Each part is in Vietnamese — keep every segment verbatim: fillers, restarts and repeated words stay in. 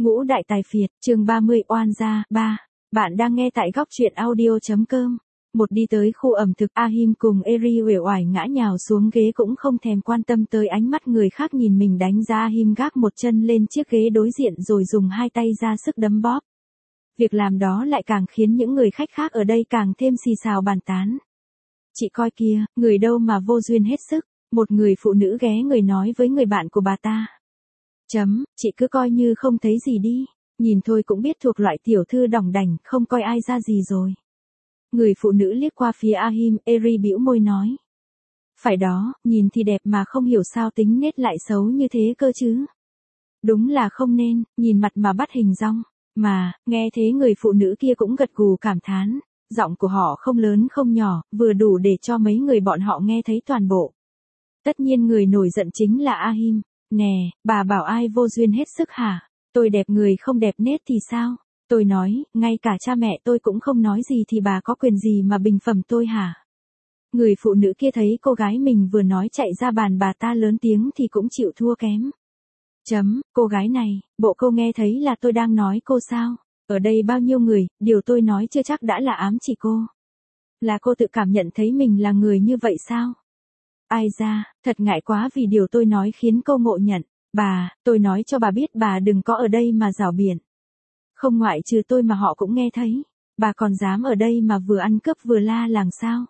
Ngũ đại tài phiệt, chương ba mươi oan gia, ba. Bạn đang nghe tại góc truyện audio.com. Một đi tới khu ẩm thực, Ahim cùng Eri uể oải ngã nhào xuống ghế cũng không thèm quan tâm tới ánh mắt người khác nhìn mình đánh giá. Ahim gác một chân lên chiếc ghế đối diện rồi dùng hai tay ra sức đấm bóp. Việc làm đó lại càng khiến những người khách khác ở đây càng thêm xì xào bàn tán. Chị coi kia, người đâu mà vô duyên hết sức, một người phụ nữ ghé người nói với người bạn của bà ta. Chấm, chị cứ coi như không thấy gì đi, nhìn thôi cũng biết thuộc loại tiểu thư đỏng đảnh, không coi ai ra gì rồi. Người phụ nữ liếc qua phía Ahim, Eri bĩu môi nói. Phải đó, nhìn thì đẹp mà không hiểu sao tính nết lại xấu như thế cơ chứ. Đúng là không nên, nhìn mặt mà bắt hình dong. Mà, nghe thế người phụ nữ kia cũng gật gù cảm thán, giọng của họ không lớn không nhỏ, vừa đủ để cho mấy người bọn họ nghe thấy toàn bộ. Tất nhiên người nổi giận chính là Ahim. Nè, bà bảo ai vô duyên hết sức hả? Tôi đẹp người không đẹp nết thì sao? Tôi nói, ngay cả cha mẹ tôi cũng không nói gì thì bà có quyền gì mà bình phẩm tôi hả? Người phụ nữ kia thấy cô gái mình vừa nói chạy ra bàn bà ta lớn tiếng thì cũng chịu thua kém. Chấm, cô gái này, bộ cô nghe thấy là tôi đang nói cô sao? Ở đây bao nhiêu người, điều tôi nói chưa chắc đã là ám chỉ cô. Là cô tự cảm nhận thấy mình là người như vậy sao? Ai ra, thật ngại quá vì điều tôi nói khiến cô ngộ nhận. Bà, tôi nói cho bà biết bà đừng có ở đây mà rảo biện. Không ngoại trừ tôi mà họ cũng nghe thấy. Bà còn dám ở đây mà vừa ăn cướp vừa la làng sao?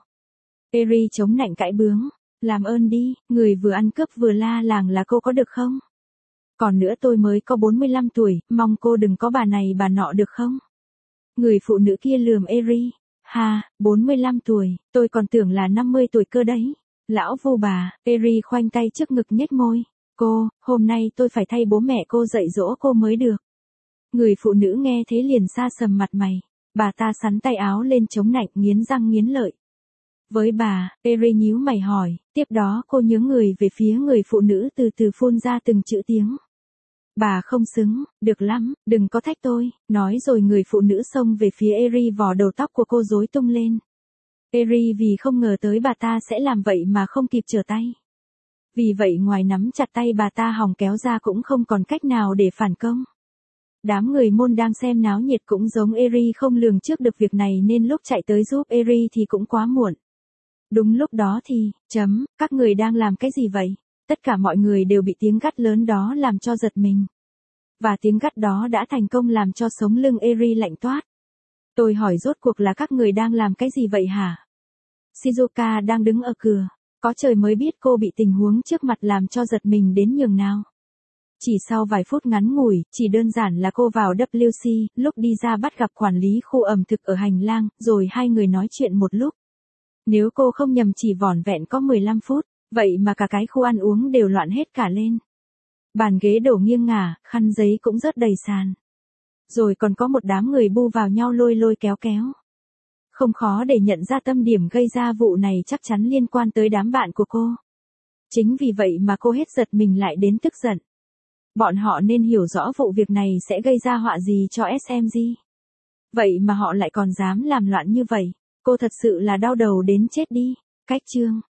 Eri chống nạnh cãi bướng. Làm ơn đi, người vừa ăn cướp vừa la làng là cô có được không? Còn nữa tôi mới có bốn mươi lăm tuổi, mong cô đừng có bà này bà nọ được không? Người phụ nữ kia lườm Eri. Ha, bốn mươi lăm tuổi, tôi còn tưởng là năm mươi tuổi cơ đấy. Lão vu bà, Eri khoanh tay trước ngực nhếch môi. Cô, hôm nay tôi phải thay bố mẹ cô dạy dỗ cô mới được. Người phụ nữ nghe thế liền sa sầm mặt mày. Bà ta sắn tay áo lên chống nạnh nghiến răng nghiến lợi. Với bà, Eri nhíu mày hỏi, tiếp đó cô nhướng người về phía người phụ nữ từ từ phun ra từng chữ tiếng. Bà không xứng, được lắm, đừng có thách tôi, nói rồi người phụ nữ xông về phía Eri vò đầu tóc của cô rối tung lên. Eri vì không ngờ tới bà ta sẽ làm vậy mà không kịp trở tay. Vì vậy ngoài nắm chặt tay bà ta hòng kéo ra cũng không còn cách nào để phản công. Đám người môn đang xem náo nhiệt cũng giống Eri không lường trước được việc này nên lúc chạy tới giúp Eri thì cũng quá muộn. Đúng lúc đó thì, chấm, các người đang làm cái gì vậy? Tất cả mọi người đều bị tiếng gắt lớn đó làm cho giật mình. Và tiếng gắt đó đã thành công làm cho sống lưng Eri lạnh toát. Tôi hỏi rốt cuộc là các người đang làm cái gì vậy hả? Shizuka đang đứng ở cửa. Có trời mới biết cô bị tình huống trước mặt làm cho giật mình đến nhường nào. Chỉ sau vài phút ngắn ngủi, chỉ đơn giản là cô vào vê kép xê, lúc đi ra bắt gặp quản lý khu ẩm thực ở hành lang, rồi hai người nói chuyện một lúc. Nếu cô không nhầm chỉ vỏn vẹn có mười lăm phút, vậy mà cả cái khu ăn uống đều loạn hết cả lên. Bàn ghế đổ nghiêng ngả, khăn giấy cũng rớt đầy sàn. Rồi còn có một đám người bu vào nhau lôi lôi kéo kéo. Không khó để nhận ra tâm điểm gây ra vụ này chắc chắn liên quan tới đám bạn của cô. Chính vì vậy mà cô hết giật mình lại đến tức giận. Bọn họ nên hiểu rõ vụ việc này sẽ gây ra họa gì cho ét em giê. Vậy mà họ lại còn dám làm loạn như vậy. Cô thật sự là đau đầu đến chết đi. Cách chương.